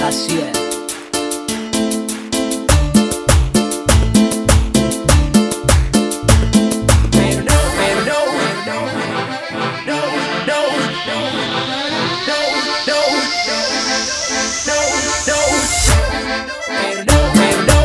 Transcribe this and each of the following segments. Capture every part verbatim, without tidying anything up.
Así es. Pero no, pero no, no, no, no, no, no, no, no, pero no, pero no,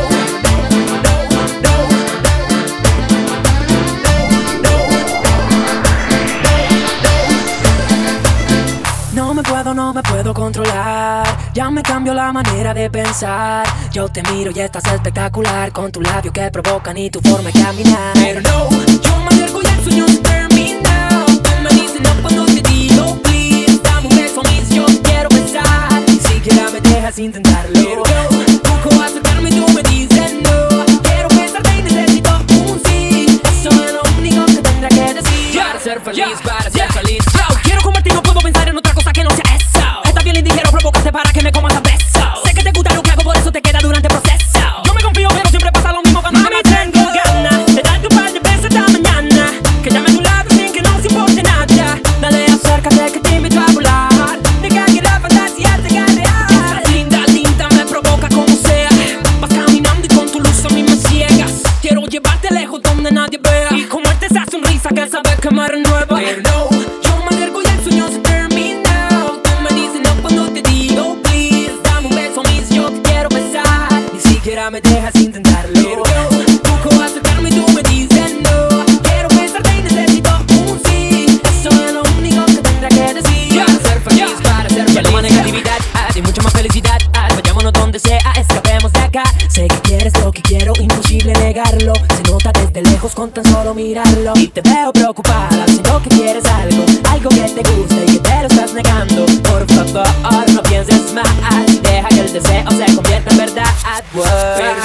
No me puedo, no me puedo controlar. Ya me cambió la manera de pensar. Yo te miro y estás espectacular, con tu labio que provocan y tu forma de caminar. pero no. Yo me acerco y el sueño se termina. Tú me dices no cuando te digo please. Dame un beso, mis, yo quiero besar. Ni siquiera me dejas intentarlo. Pero no. Busco acercarme y tú me dices no. Quiero besarte y necesito un sí. Eso es lo único que tendré que decir. Para ser feliz, para ser feliz. Yo quiero comerte y no puedo pensar en otra cosa que no sea eso. Estás bien ligero, provocaste para que me comas a besos. Sé que te gusta lo que hago, por eso te queda durante el proceso. Yo me confío, pero siempre pasa lo mismo cuando me tengo ganas de darte un par de besos esta mañana. Que llame a tu lado sin que nos importe nada. Dale, acércate que te invito a volar. Deja que la fantasía te haga real. Estás linda, linda, me provoca como sea. Vas caminando y con tu luz a mí me ciegas. Quiero llevarte lejos donde nadie vea. Y comerte esa sonrisa que sabe que me renueva. Pero no. Yo me acerco y el sueño se termina. Tú me dices no cuando te digo please. Dame un beso, mis, yo te quiero besar. Ni siquiera me dejas intentarlo. Pero no. Busco acercarme y tú me dices no. Quiero besarte y necesito un sí. Eso es lo único que tendré que decir. Para ser feliz, para ser Ya no más feliz. negatividad, ah, y mucha más felicidad, ah, vayámonos donde sea, escapemos de acá. Sé que quieres lo que quiero, imposible negarlo. Se nota desde lejos con tan solo mirarlo. Y te veo preocupada, siento que quieres algo, algo que te gusta y que te lo estás negando. Por favor, no pienses más, deja que el deseo se convierta en verdad. Wow. Pero